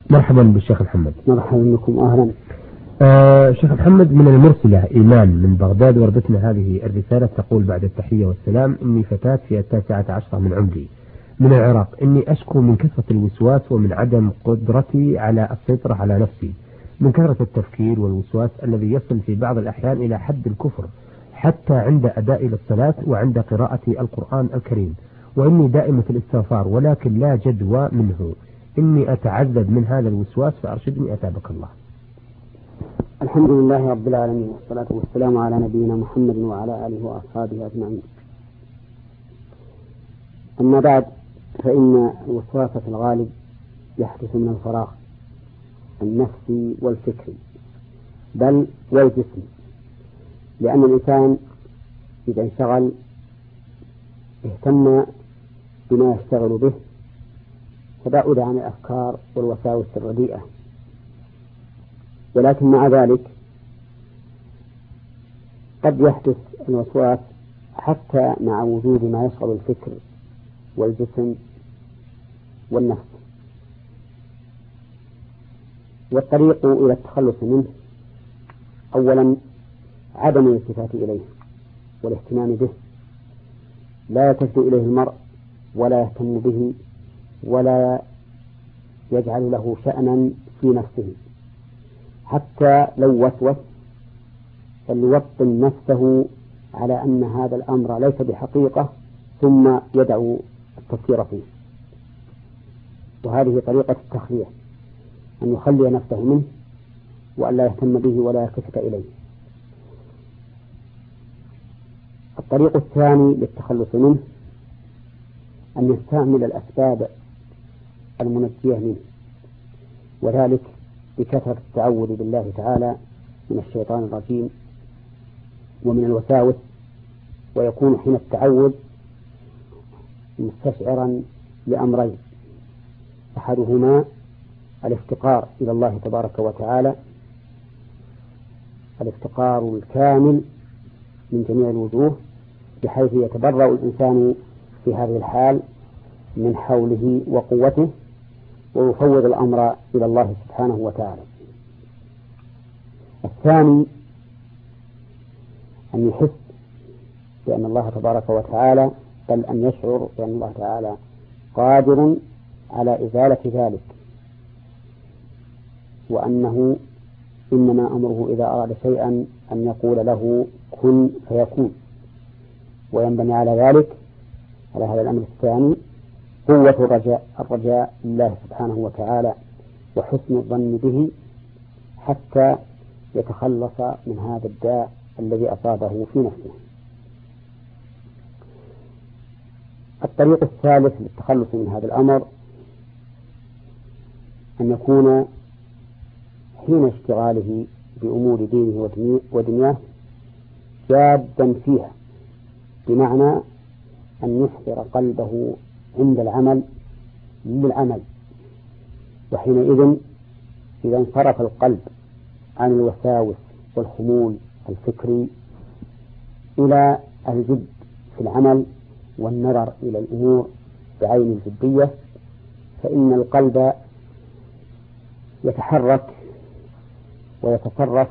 مرحبا بالشيخ محمد. مرحبا بكم أهلا. شيخ محمد، من المرسلة إيمان من بغداد وردتنا هذه الرسالة، تقول: بعد التحية والسلام، إني فتاة في 19 من عمري من العراق. إني أشكو من كثرة الوسواس ومن عدم قدرتي على السيطرة على نفسي، من كثرة التفكير والوسواس الذي يصل في بعض الأحيان إلى حد الكفر، حتى عند أداء للصلاة وعند قراءة القرآن الكريم. وإني دائمة الاستغفار ولكن لا جدوى منه. إني أتعذب من هذا الوسواس، فأرشدني أتابك الله. الحمد لله رب العالمين، والصلاة والسلام على نبينا محمد وعلى آله وأصحابه أجمعين. أما بعد، فإن الوسواس في الغالب يحدث من الفراغ النفسي والفكري بل والجسمي، لأن الإنسان إذا انشغل اهتم بما يشتغل به فبعد عن الأفكار والوساوس الرديئة. ولكن مع ذلك قد يحدث الوسواس حتى مع وجود ما يشغل الفكر والجسم والنفس. والطريق إلى التخلص منه أولا عدم الالتفات إليه والاهتمام به. لا يلتفت إليه المرء ولا يهتم به ولا يجعل له شأنا في نفسه، حتى لو وسوس فليوطن نفسه على أن هذا الأمر ليس بحقيقة ثم يدعو التفكير فيه. وهذه طريقة التخلية، أن يخلي نفسه منه وأن لا يهتم به ولا يلتفت إليه. الطريق الثاني للتخلص منه أن يستعمل الأسباب المنجية منه، وذلك بكثرة التعوذ بالله تعالى من الشيطان الرجيم ومن الوساوس. ويكون حين التعوذ مستشعرا لأمرين: أحدهما الافتقار إلى الله تبارك وتعالى، الافتقار الكامل من جميع الوجوه، بحيث يتبرأ الإنسان في هذه الحال من حوله وقوته ويفوض الأمر إلى الله سبحانه وتعالى. الثاني أن يحس بأن الله تبارك وتعالى، بل أن يشعر بأن الله تعالى قادر على إزالة ذلك، وأنه إنما أمره إذا أراد شيئا أن يقول له كن فيكون. وينبني على ذلك، على هذا الأمر الثاني، قوة الرجاء لله سبحانه وتعالى وحسن الظن به، حتى يتخلص من هذا الداء الذي أصابه في نفسه. الطريق الثالث للتخلص من هذا الأمر أن يكون حين اشتغاله بأمور دينه ودنياه جادا فيها، بمعنى أن يحضر قلبه عند العمل للعمل. وحينئذ إذا انصرف القلب عن الوساوس والخمول الفكري إلى الجد في العمل والنظر إلى الأمور بعين الجدية، فإن القلب يتحرك ويتصرف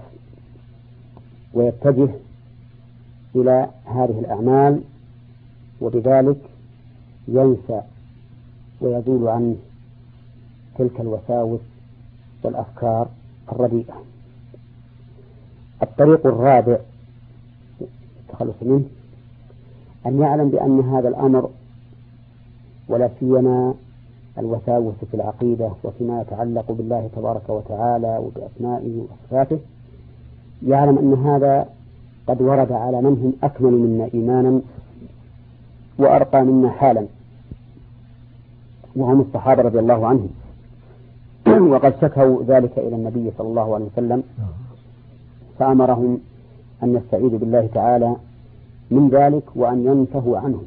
ويتجه إلى هذه الأعمال، وبذلك ينسى ويزول عنه تلك الوساوس والأفكار الرديئة. الطريق الرابع التخلص منه أن يعلم بأن هذا الأمر، ولا سيما الوساوس في العقيدة وفيما يتعلق بالله تبارك وتعالى وبأسمائه وصفاته، يعلم أن هذا قد ورد على من هم أكمل منا إيمانا وأرقى منا حالا، وهم الصحابة رضي الله عنهم. وقد شكوا ذلك إلى النبي صلى الله عليه وسلم، فأمرهم أن يستعيذوا بالله تعالى من ذلك وأن ينتهوا عنه.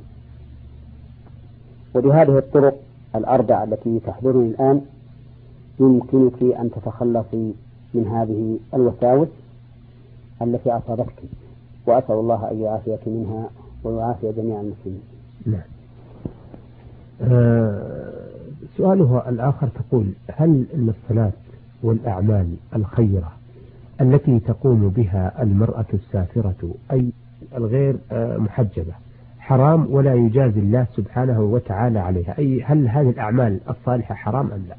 وبهذه الطرق الأربع التي تحضرني الآن يمكنك أن تتخلصي من هذه الوساوس التي أصابتك، وأسأل الله أن يعافيك منها ويعافي جميع المسلمين. نعم. سؤالها الآخر تقول: هل أن الصلاة والأعمال الخيرة التي تقوم بها المرأة السافرة أي الغير محجبة حرام ولا يجازي الله سبحانه وتعالى عليها؟ أي هل هذه الأعمال الصالحة حرام أم لا؟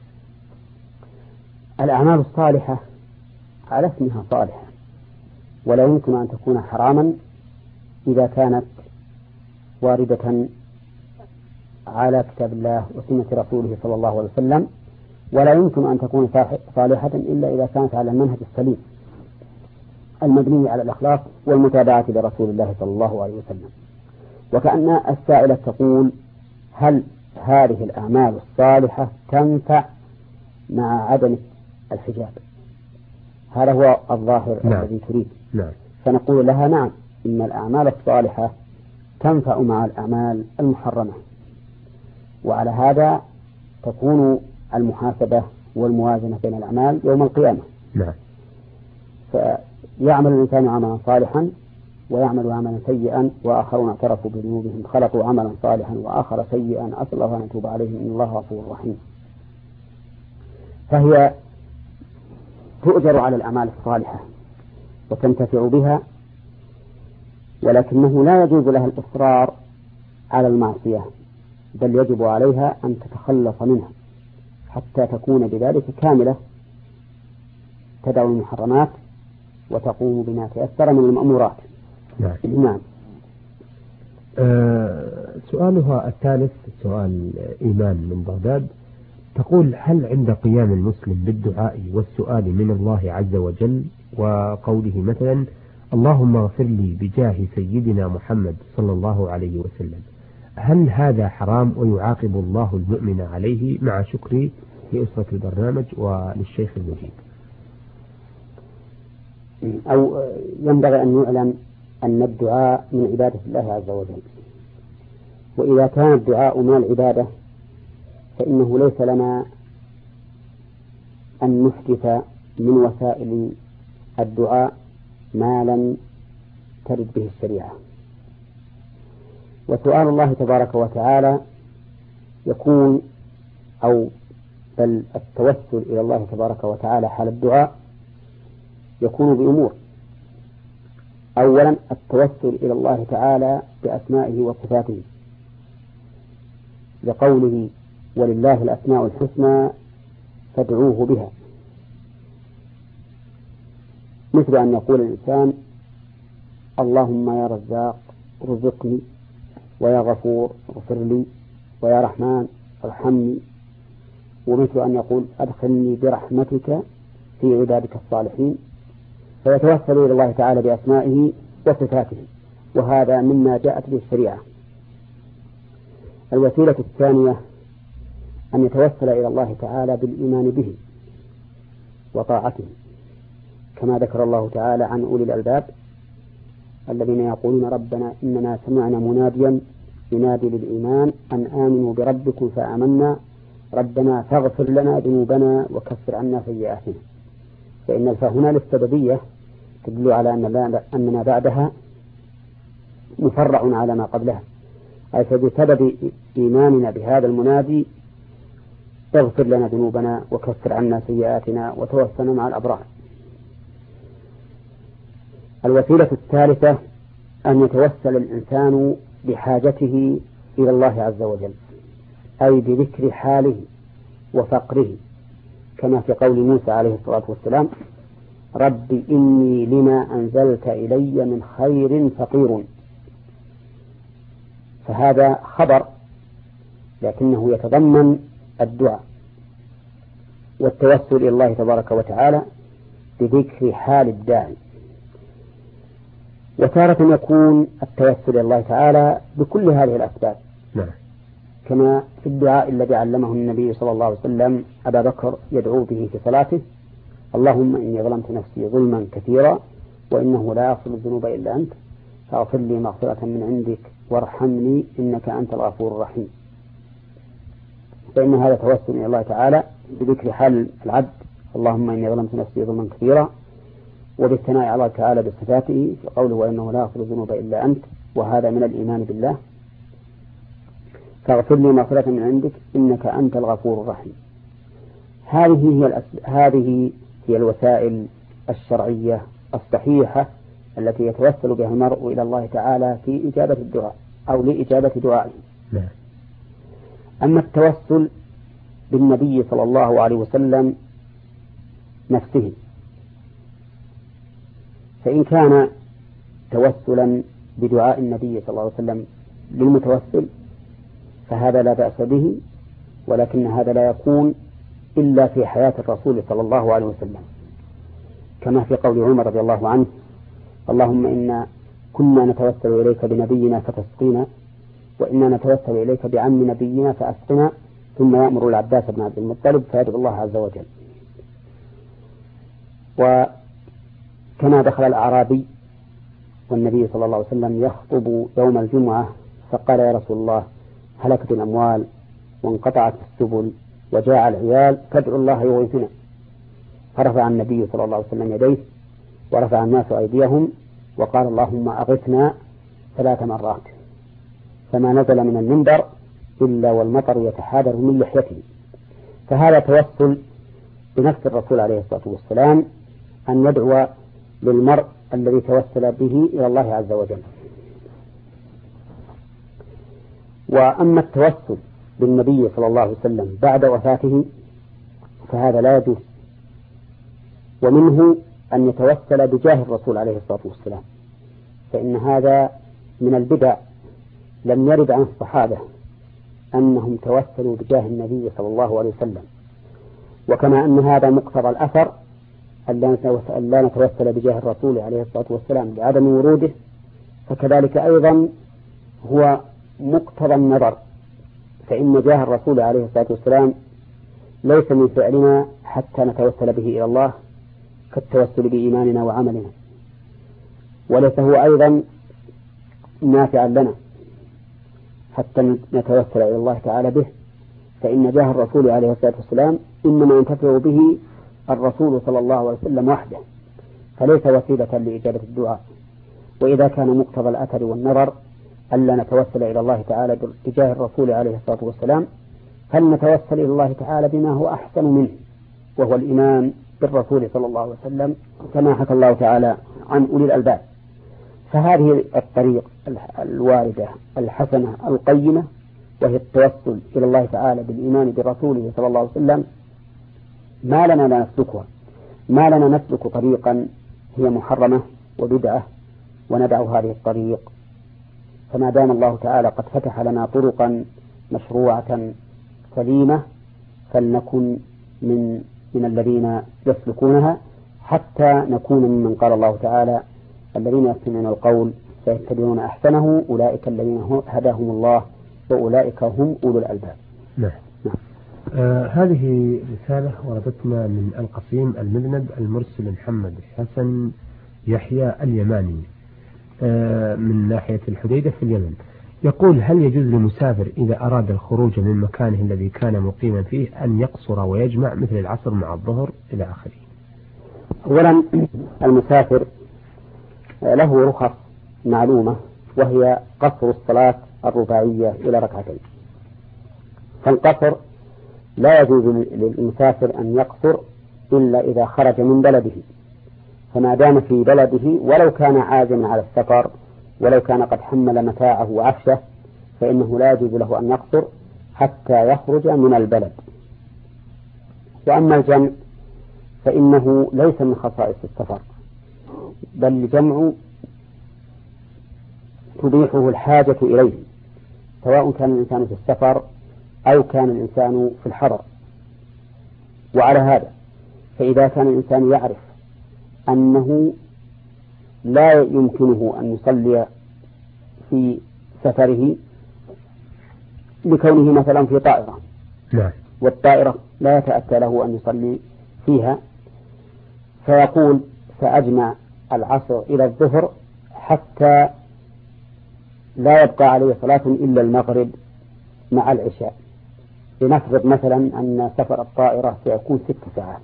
الأعمال الصالحة على اسمها صالحة، ولا يمكن أن تكون حراما إذا كانت واردة على كتاب الله وسنة رسوله صلى الله عليه وسلم، ولا يمكن أن تكون صالحة إلا إذا كانت على المنهج السليم المبني على الإخلاص والمتابعة لرسول الله صلى الله عليه وسلم. وكأن السائلة تقول: هل هذه الأعمال الصالحة تنفع مع عدم الحجاب؟ هذا هو الظاهر الذي تريد. فنقول لها: نعم، إن الأعمال الصالحة تنفع مع الأعمال المحرمة، وعلى هذا تكون المحاسبة والموازنة بين الأعمال يوم القيامة. فيعمل الإنسان عملا صالحا ويعمل عملا سيئا، وآخرون اعترفوا بذنوبهم خلقوا عملا صالحا وآخر سيئا أسأل الله أن يتوب عليهم إن الله غفور رحيم. فهي تؤجر على الأعمال الصالحة وتنتفع بها، ولكنه لا يجوز لها الإصرار على المعصية، بل يجب عليها أن تتخلص منها حتى تكون بذلك كاملة، تدع المحرمات وتقوم بما تيسر من المأمورات. نعم. سؤالها الثالث سؤال إيمان من بغداد، تقول: هل عند قيام المسلم بالدعاء والسؤال من الله عز وجل وقوله مثلا: اللهم اغفر لي بجاه سيدنا محمد صلى الله عليه وسلم، هل هذا حرام ويعاقب الله المؤمن عليه؟ مع شكري لأسرة البرنامج وللشيخ المجيب. أو ينبغي أن يعلم أن الدعاء من عبادة الله عز وجل، وإذا كان الدعاء من العبادة فإنه ليس لنا أن نحدث من وسائل الدعاء ما لم ترد به الشريعة. وسؤال الله تبارك وتعالى يكون بل التوسل إلى الله تبارك وتعالى حال الدعاء يكون بأمور: أولا التوسل إلى الله تعالى بأسمائه وصفاته، لقوله: ولله الأسماء الحسنى فادعوه بها، مثل أن يقول الإنسان: اللهم يا رزاق رزقني، ويا غفور اغفر لي، ويا رحمن ارحمني، ومثل أن يقول: أدخلني برحمتك في عبادك الصالحين، فيتوسل إلى الله تعالى بأسمائه وصفاته، وهذا مما جاءت به الشريعة. الوسيلة الثانية أن يتوسل إلى الله تعالى بالإيمان به وطاعته، كما ذكر الله تعالى عن أولي الألباب الذين يقولون: ربنا إننا سمعنا مناديا ينادي للإيمان أن آمنوا بربكم فآمنا ربنا فاغفر لنا ذنوبنا وكفر عنا سيئاتنا. فإن الفاء هنا للسببية تدل على أننا بعدها مفرع على ما قبلها، أي فبسبب إيماننا بهذا المنادي اغفر لنا ذنوبنا وكفر عنا سيئاتنا وتوفنا مع الأبرار. الوسيلة الثالثة أن يتوسل الإنسان بحاجته إلى الله عز وجل، أي بذكر حاله وفقره، كما في قول موسى عليه الصلاة والسلام: رب إني لما أنزلت إلي من خير فقير. فهذا خبر لكنه يتضمن الدعاء والتوسل إلى الله تبارك وتعالى بذكر حال الداعي. وتارة يكون التوسل إلى الله تعالى بكل هذه الأسباب، كما في الدعاء الذي علمه النبي صلى الله عليه وسلم أبا بكر يدعو به في صلاته: اللهم إني ظلمت نفسي ظلما كثيرا وإنه لا يغفر الذنوب إلا أنت فاغفر لي مغفرة من عندك وارحمني إنك أنت الغفور الرحيم. فإن هذا توسل إلى الله تعالى بذكر حال العبد: اللهم إني ظلمت نفسي ظلما كثيرا، وبالثناء على الله تعالى بصفاته في قوله: وإنه لا يغفر الذنوب إلا أنت، وهذا من الإيمان بالله. فاغفر لي مغفرة من عندك إنك أنت الغفور الرحيم. هذه هي الوسائل الشرعية الصحيحة التي يتوسل بها المرء إلى الله تعالى في إجابة الدعاء أو لإجابة دعائه. أما التوسل بالنبي صلى الله عليه وسلم نفسه، فإن كان توسلا بدعاء النبي صلى الله عليه وسلم للمتوسل فهذا لا بأس به، ولكن هذا لا يكون إلا في حياة الرسول صلى الله عليه وسلم، كما في قول عمر رضي الله عنه: اللهم إنا كنا نتوسل إليك بنبينا فتسقينا، وإنا نتوسل إليك بعم نبينا فأسقنا، ثم يأمر العباس بن عبد المطلب فيدعو الله عز وجل. وكما دخل الأعرابي والنبي صلى الله عليه وسلم يخطب يوم الجمعة فقال: يا رسول الله، هلكت الأموال وانقطعت السبل وجاء العيال فادعوا الله يغيثنا. فرفع النبي صلى الله عليه وسلم يديه ورفع الناس أيديهم وقال: اللهم أغثنا 3 مرات، فما نزل من المنبر إلا والمطر يتحادر من لحيته. فهذا توسل بنفس الرسول عليه الصلاة والسلام أن يدعو للمرء الذي توسل به إلى الله عز وجل. وأما التوسل بالنبي صلى الله عليه وسلم بعد وفاته فهذا لا يجوز، ومنه أن يتوسل بجاه الرسول عليه الصلاة والسلام، فإن هذا من البدع. لم يرد عن الصحابة أنهم توسلوا بجاه النبي صلى الله عليه وسلم، وكما أن هذا مقتضى الأثر أن لا نتوسل بجاه الرسول عليه الصلاة والسلام لعدم وروده، فكذلك أيضا هو مقتضى النظر، فإن جاه الرسول عليه الصلاة والسلام ليس من فعلنا حتى نتوسل به إلى الله كالتوسل بإيماننا وعملنا، وليس هو أيضا نافعا لنا حتى نتوسل إلى الله تعالى به، فإن جاه الرسول عليه الصلاة والسلام إنما ينتفع به الرسول صلى الله عليه وسلم وحده، فليس وسيلة لإجابة الدعاء. وإذا كان مقتضى الأثر والنظر ألا نتوسل إلى الله تعالى بجاه الرسول عليه الصلاة والسلام، فلنتوسل إلى الله تعالى بما هو أحسن منه، وهو الإيمان بالرسول صلى الله عليه وسلم، كما حكى الله تعالى عن أولي الألباب. فهذه الطريق الواردة الحسنة القيمة، وهي التوسل إلى الله تعالى بالإيمان برسوله صلى الله عليه وسلم، ما لنا نسلك طريقا هي محرمة وبدعة وندع هذه الطريق. فما دام الله تعالى قد فتح لنا طرقا مشروعة سليمة فلنكن من الذين يسلكونها، حتى نكون ممن قال الله تعالى: الذين يستمعون القول فيتبعون أحسنه أولئك الذين هداهم الله وأولئك هم أولو الألباب. نعم. هذه رسالة وردتنا من القصيم المذنب المرسل محمد حسن يحيى اليماني من ناحية الحديدة في اليمن. يقول: هل يجوز للمسافر إذا أراد الخروج من مكانه الذي كان مقيما فيه أن يقصر ويجمع مثل العصر مع الظهر إلى آخره؟ أولا، المسافر له رخص معلومة، وهي قصر الصلاة الرباعية إلى 2 فالقصر لا يجوز للمسافر أن يقصر إلا إذا خرج من بلده، فما دام في بلده ولو كان عازما على السفر ولو كان قد حمل متاعه وعفشه فإنه لا يجوز له أن يقصر حتى يخرج من البلد. وأما الجمع فإنه ليس من خصائص السفر، بل الجمع تبيحه الحاجة إليه، سواء كان الإنسان في السفر أو كان الإنسان في الحضر. وعلى هذا فإذا كان الإنسان يعرف أنه لا يمكنه أن يصلي في سفره لكونه مثلا في طائرة، والطائرة لا يتأتى له أن يصلي فيها، فيقول: سأجمع العصر إلى الظهر حتى لا يبقى عليه صلاة إلا المغرب مع العشاء. لنفرض مثلا أن سفر الطائرة سيكون 6 ساعات،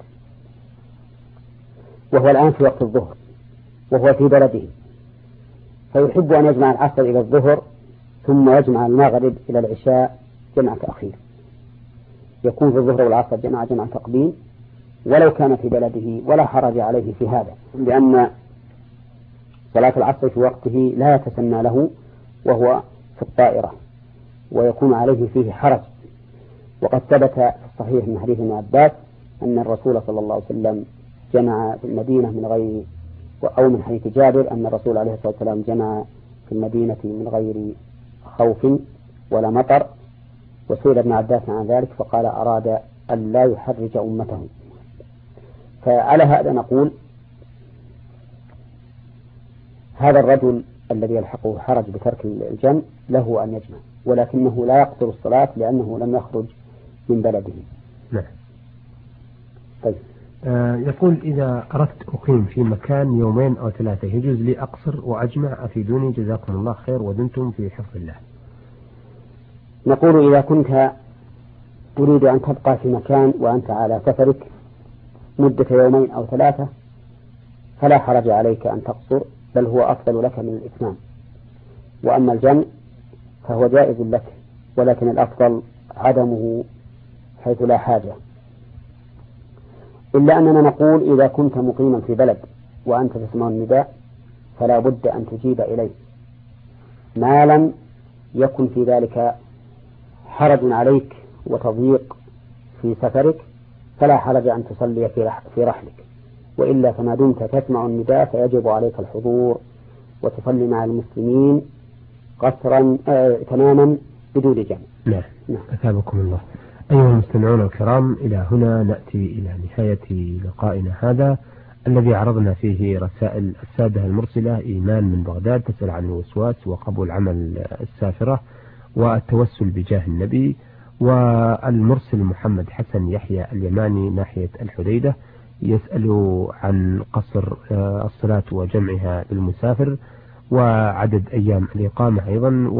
وهو الآن في وقت الظهر وهو في بلده، فيحب أن يجمع العصر إلى الظهر ثم يجمع المغرب إلى العشاء جمع تأخير، يكون في الظهر والعصر جمع تقديم ولو كان في بلده، ولا حرج عليه في هذا، لأن صلاة العصر في وقته لا يتسنى له وهو في الطائرة ويكون عليه فيه حرج. وقد ثبت في الصحيح من حديث ابن عباس أن الرسول صلى الله عليه وسلم جمع في المدينة من غير، أو من حديث جابر أن الرسول عليه الصلاة والسلام جمع في المدينة من غير خوف ولا مطر، وسئل ابن عباس عن ذلك فقال أراد أن لا يحرج أمته. فعلى هذا نقول هذا الرجل الذي يلحقه حرج بترك الجمع له أن يجمع، ولكنه لا يقصر الصلاة لأنه لم يخرج من بلده. نعم. طيب. يقول إذا أردت أقيم في مكان يومين أو 3 يجوز لي أقصر وأجمع؟ أفيدوني جزاكم الله خير ودمتم في حفظ الله. نقول إذا كنت تريد أن تبقى في مكان وأنت على سفرك مدة 2 أو 3 فلا حرج عليك أن تقصر، بل هو أفضل لك من الإتمام. وأما الجمع فهو جائز لك، ولكن الأفضل عدمه حيث لا حاجة. إلا أننا نقول إذا كنت مقيما في بلد وأنت تسمع النداء فلا بد أن تجيب إليه، ما لم يكن في ذلك حرج عليك وتضييق في سفرك فلا حرج أن تصلي في رحلك، وإلا فما دمت تسمع النداء فيجب عليك الحضور وتصلي مع المسلمين قصرا تماما بدون جمع. نعم. أثابكم الله. أيها المستمعون الكرام، إلى هنا نأتي إلى نهاية لقائنا هذا الذي عرضنا فيه رسائل السادة المرسلة. إيمان من بغداد تسأل عن الوسواس وقبول عمل السافرة والتوسل بجاه النبي، والمرسل محمد حسن يحيى اليماني ناحية الحديدة يسأل عن قصر الصلاة وجمعها للمسافر وعدد أيام الإقامة أيضا.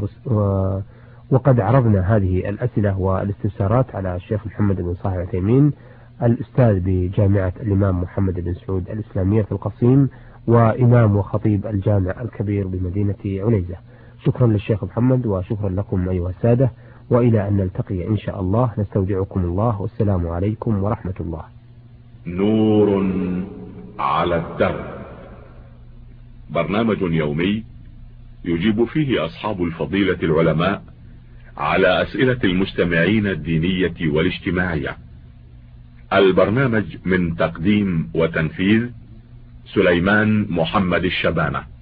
وقد عرضنا هذه الأسئلة والاستفسارات على الشيخ محمد بن صالح العثيمين الأستاذ بجامعة الإمام محمد بن سعود الإسلامية في القصيم وإمام وخطيب الجامع الكبير بمدينة عنيزة. شكرا للشيخ محمد وشكرا لكم أيها السادة، وإلى أن نلتقي إن شاء الله نستودعكم الله، والسلام عليكم ورحمة الله. نور على الدرب، برنامج يومي يجيب فيه أصحاب الفضيلة العلماء على أسئلة المستمعين الدينية والاجتماعية. البرنامج من تقديم وتنفيذ سليمان محمد الشبانة.